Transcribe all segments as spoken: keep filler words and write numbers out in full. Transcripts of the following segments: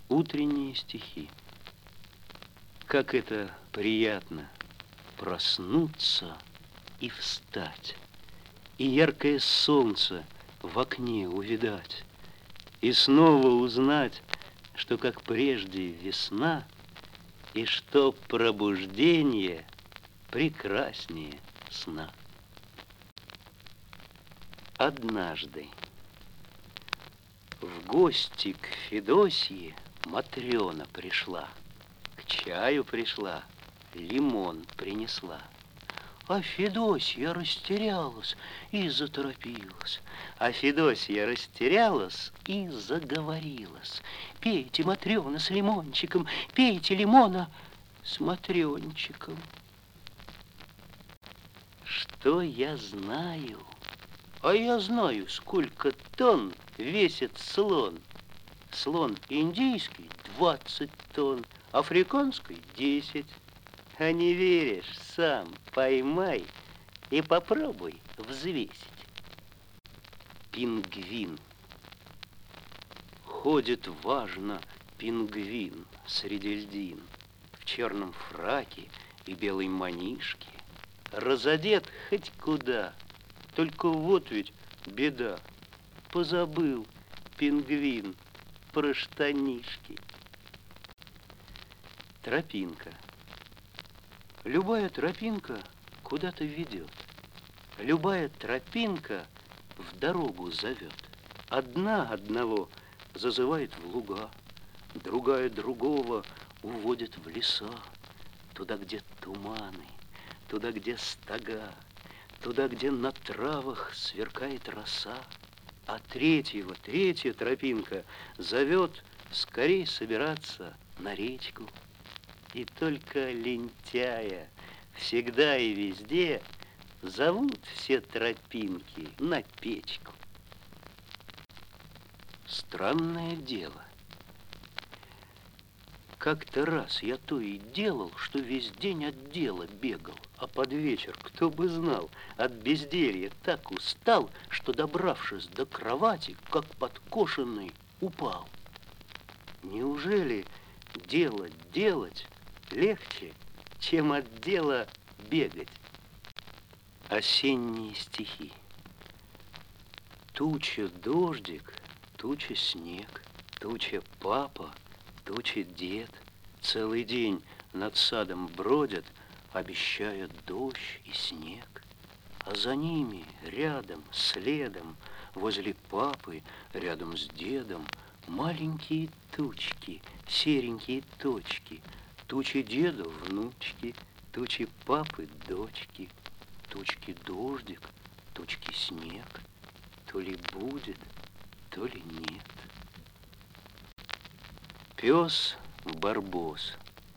Утренние стихи. Как это приятно проснуться и встать, и яркое солнце в окне увидать, и снова узнать, что, как прежде, весна, и что пробуждение прекраснее сна. Однажды в гости к Федосье Матрена пришла, к чаю пришла, лимон принесла. А Федосья растерялась и заторопилась. А Федосья растерялась и заговорилась. Пейте, Матрена, с лимончиком, пейте лимона с матрёнчиком. Что я знаю? А я знаю, сколько тонн весит слон. Слон индийский двадцать тонн, африканский десять. А не веришь, сам поймай и попробуй взвесить. Пингвин. Ходит важно пингвин среди льдин, в черном фраке и белой манишке, разодет хоть куда, только вот ведь беда. Позабыл пингвин про штанишки. Тропинка. Любая тропинка куда-то ведет. Любая тропинка в дорогу зовет. Одна одного зазывает в луга, другая другого уводит в леса, туда, где туманы, туда, где стога, туда, где на травах сверкает роса. А третьего, третья тропинка зовет скорей собираться на речку. И только лентяя всегда и везде зовут все тропинки на печку. Странное дело. Как-то раз я то и делал, что весь день от дела бегал, а под вечер, кто бы знал, от безделья так устал, что, добравшись до кровати, как подкошенный, упал. Неужели дело делать легче, чем от дела бегать? Осенние стихи. Туча дождик, туча снег, туча папа, туча дед. Целый день над садом бродят, обещая дождь и снег. А за ними, рядом, следом, возле папы, рядом с дедом, маленькие тучки, серенькие точки. Тучи деда внучки, тучи папы дочки, тучки дождик, тучки снег. То ли будет, то ли нет. Пес Барбос.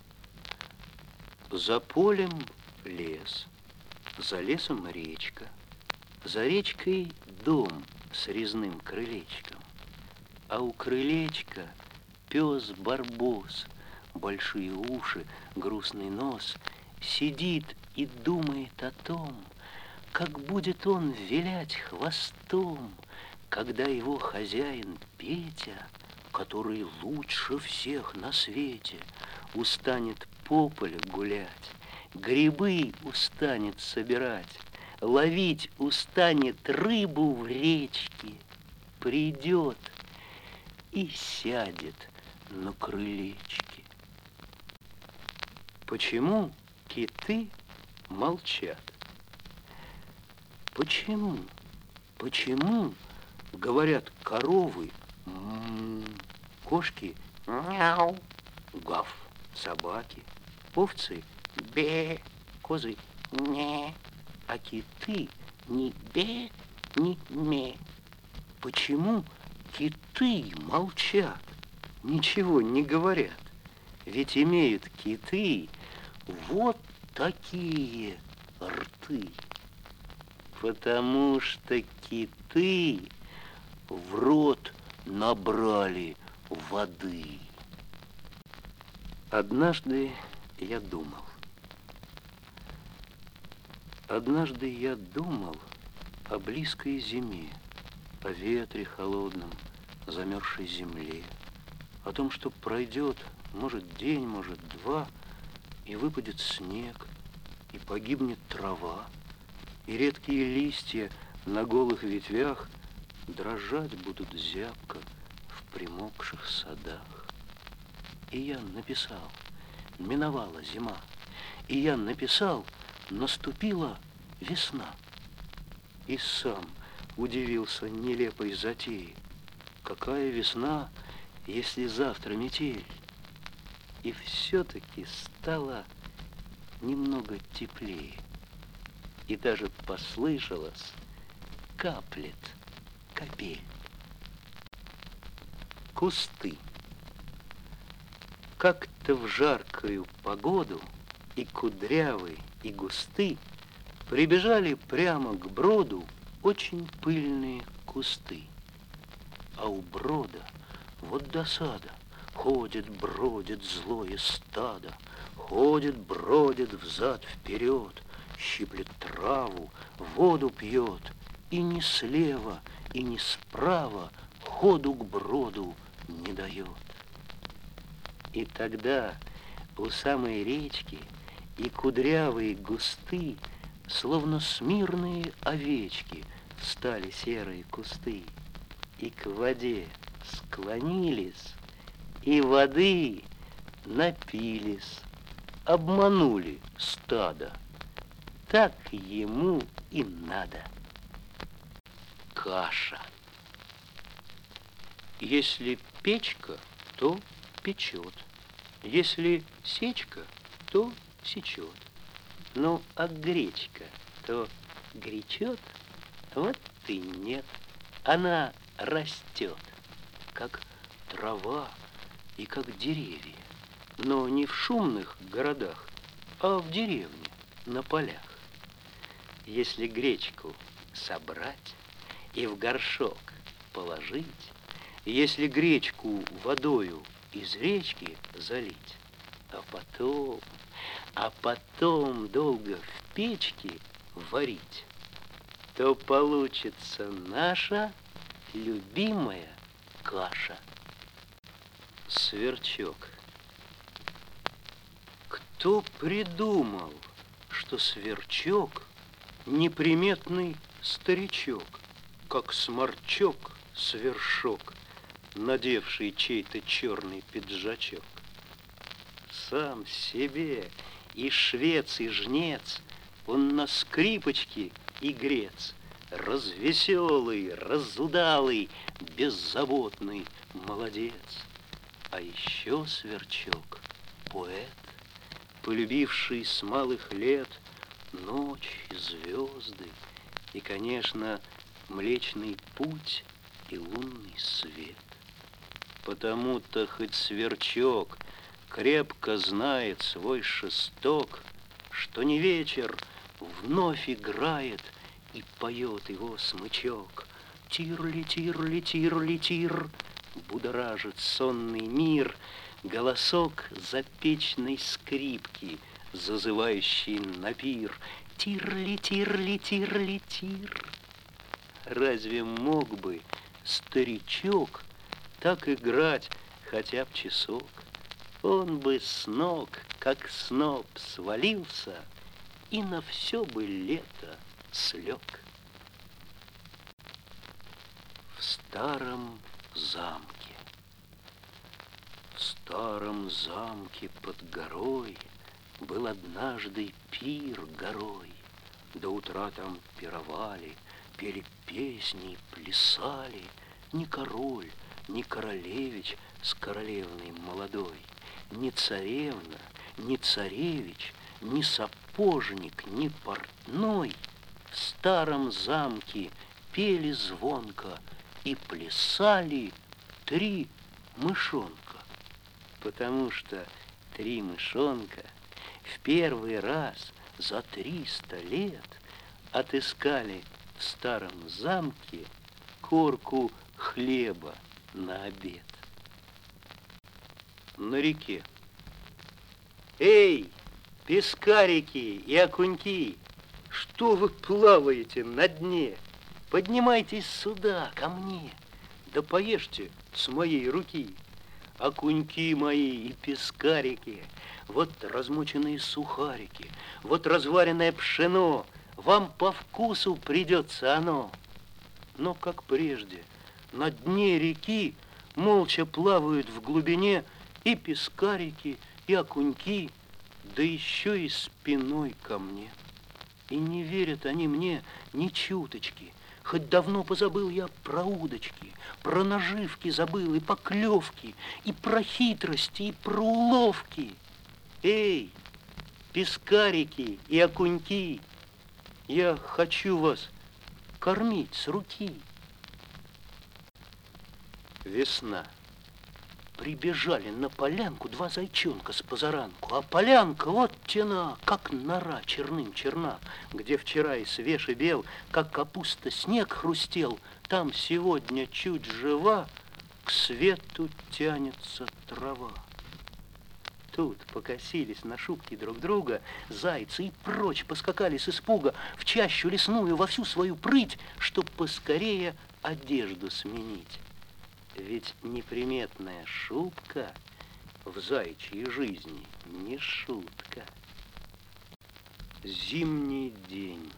За полем лес, за лесом речка, за речкой дом с резным крылечком. А у крылечка пес Барбос, большие уши, грустный нос, сидит и думает о том, как будет он вилять хвостом, когда его хозяин Петя, который лучше всех на свете, устанет по полю гулять, грибы устанет собирать, ловить устанет рыбу в речке, придет и сядет на крылечке. Почему киты молчат? Почему? Почему, говорят коровы, м-м, кошки, мяу, гав, собаки, овцы, бе, козы, не, а киты ни бе, ни ме? Почему киты молчат, ничего не говорят? Ведь имеют киты вот такие рты. Потому что киты в рот набрали воды. Однажды я думал, однажды я думал о близкой зиме, о ветре холодном, замерзшей земле, о том, что пройдет, может, день, может, два, и выпадет снег, и погибнет трава, и редкие листья на голых ветвях дрожать будут зябко в примокших садах. И я написал, миновала зима, и я написал, наступила весна. И сам удивился нелепой затеи. Какая весна, если завтра метель? И все-таки стало немного теплее. И даже послышалось, каплет капель. Кусты. Как-то в жаркую погоду и кудрявый, и густы прибежали прямо к броду очень пыльные кусты. А у брода вот досада. Ходит, бродит злое стадо, ходит, бродит взад-вперед, щиплет траву, воду пьет, и ни слева, и ни справа ходу к броду не дает. И тогда у самой речки и кудрявые густы, словно смирные овечки, встали серые кусты, и к воде склонились, и воды напились, обманули стадо. Так ему и надо. Каша. Если печка, то печет. Если сечка, то сечет. Ну, а гречка, то гречет? Вот и нет. Она растет, как трава и как деревья, но не в шумных городах, а в деревне, на полях. Если гречку собрать и в горшок положить, если гречку водою из речки залить, а потом, а потом долго в печке варить, то получится наша любимая каша. Сверчок. Кто придумал, что сверчок неприметный старичок, как сморчок свершок, надевший чей-то черный пиджачок? Сам себе и швец, и жнец, он на скрипочке игрец, развеселый, разудалый, беззаботный молодец. А еще сверчок — поэт, полюбивший с малых лет ночь и звезды, и, конечно, Млечный Путь и лунный свет. Потому-то хоть сверчок крепко знает свой шесток, что не вечер вновь играет и поет его смычок. Тирли-тирли-тирли-тир, будоражит сонный мир голосок запечной скрипки, зазывающий на пир. Тирли-тирли-тирли-тир. Разве мог бы старичок так играть хотя б часок? Он бы с ног, как сноп, свалился и на все бы лето слег. В старом замке. В старом замке под горой был однажды пир горой. До утра там пировали, пели песни, плясали. Ни король, ни королевич с королевной молодой, ни царевна, ни царевич, ни сапожник, ни портной в старом замке пели звонко и плясали три мышонка, потому что три мышонка в первый раз за триста лет отыскали в старом замке корку хлеба на обед. На реке. Эй, пескарики и окуньки, что вы плаваете на дне? Поднимайтесь сюда, ко мне, да поешьте с моей руки. окуньки мои и пескарики, вот размоченные сухарики, вот разваренное пшено, вам по вкусу придется оно. Но, как прежде, на дне реки молча плавают в глубине и пескарики, и окуньки, да еще и спиной ко мне. И не верят они мне ни чуточки, хоть давно позабыл я про удочки, про наживки забыл и поклевки, и про хитрости, и про уловки. Эй, пескарики и окуньки, я хочу вас кормить с руки. Весна. Прибежали на полянку два зайчонка с позаранку, а полянка вот тена, как нора черным черна, где вчера и свеж и бел, как капуста снег хрустел, там сегодня чуть жива, к свету тянется трава. Тут покосились на шубки друг друга зайцы и прочь поскакали с испуга в чащу лесную во всю свою прыть, чтоб поскорее одежду сменить. Ведь неприметная шубка в зайчьей жизни не шутка. Зимний день.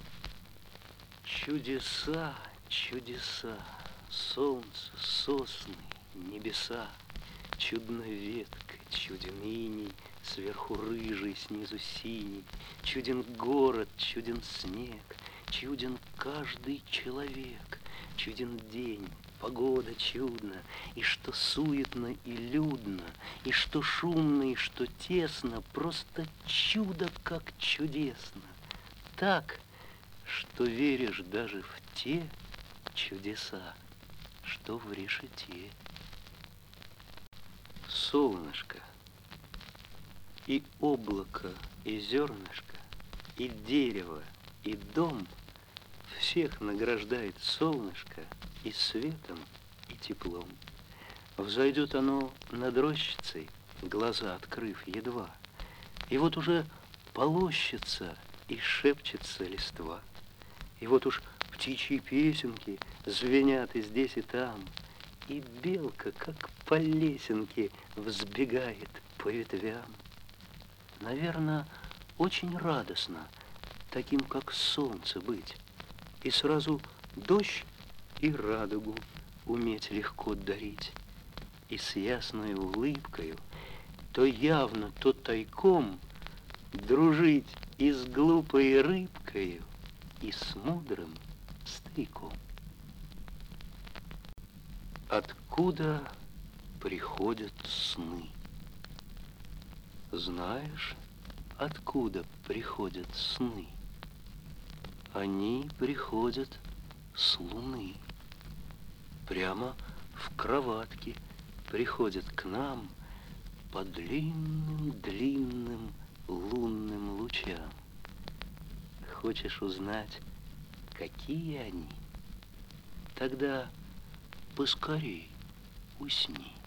Чудеса, чудеса, солнце, сосны, небеса. Чудна ветка, чуден иней, сверху рыжий, снизу синий. Чуден город, чуден снег, чуден каждый человек. Чуден день, погода чудна, и что суетно и людно, и что шумно, и что тесно, просто чудо как чудесно. Так, что веришь даже в те чудеса, что в решете. Солнышко, и облако, и зернышко, и дерево, и дом всех награждает солнышко и светом, и теплом. Взойдет оно над рощицей, глаза открыв едва, и вот уже полощется и шепчется листва, и вот уж птичьи песенки звенят и здесь, и там, и белка, как по лесенке, взбегает по ветвям. Наверное, очень радостно таким, как солнце, быть, и сразу дождь и радугу уметь легко дарить, и с ясной улыбкою, то явно, то тайком дружить и с глупой рыбкою, и с мудрым стариком. Откуда приходят сны? Знаешь, откуда приходят сны? Они приходят с луны. Прямо в кроватке приходят к нам по длинным-длинным лунным лучам. Хочешь узнать, какие они? Тогда поскорей усни.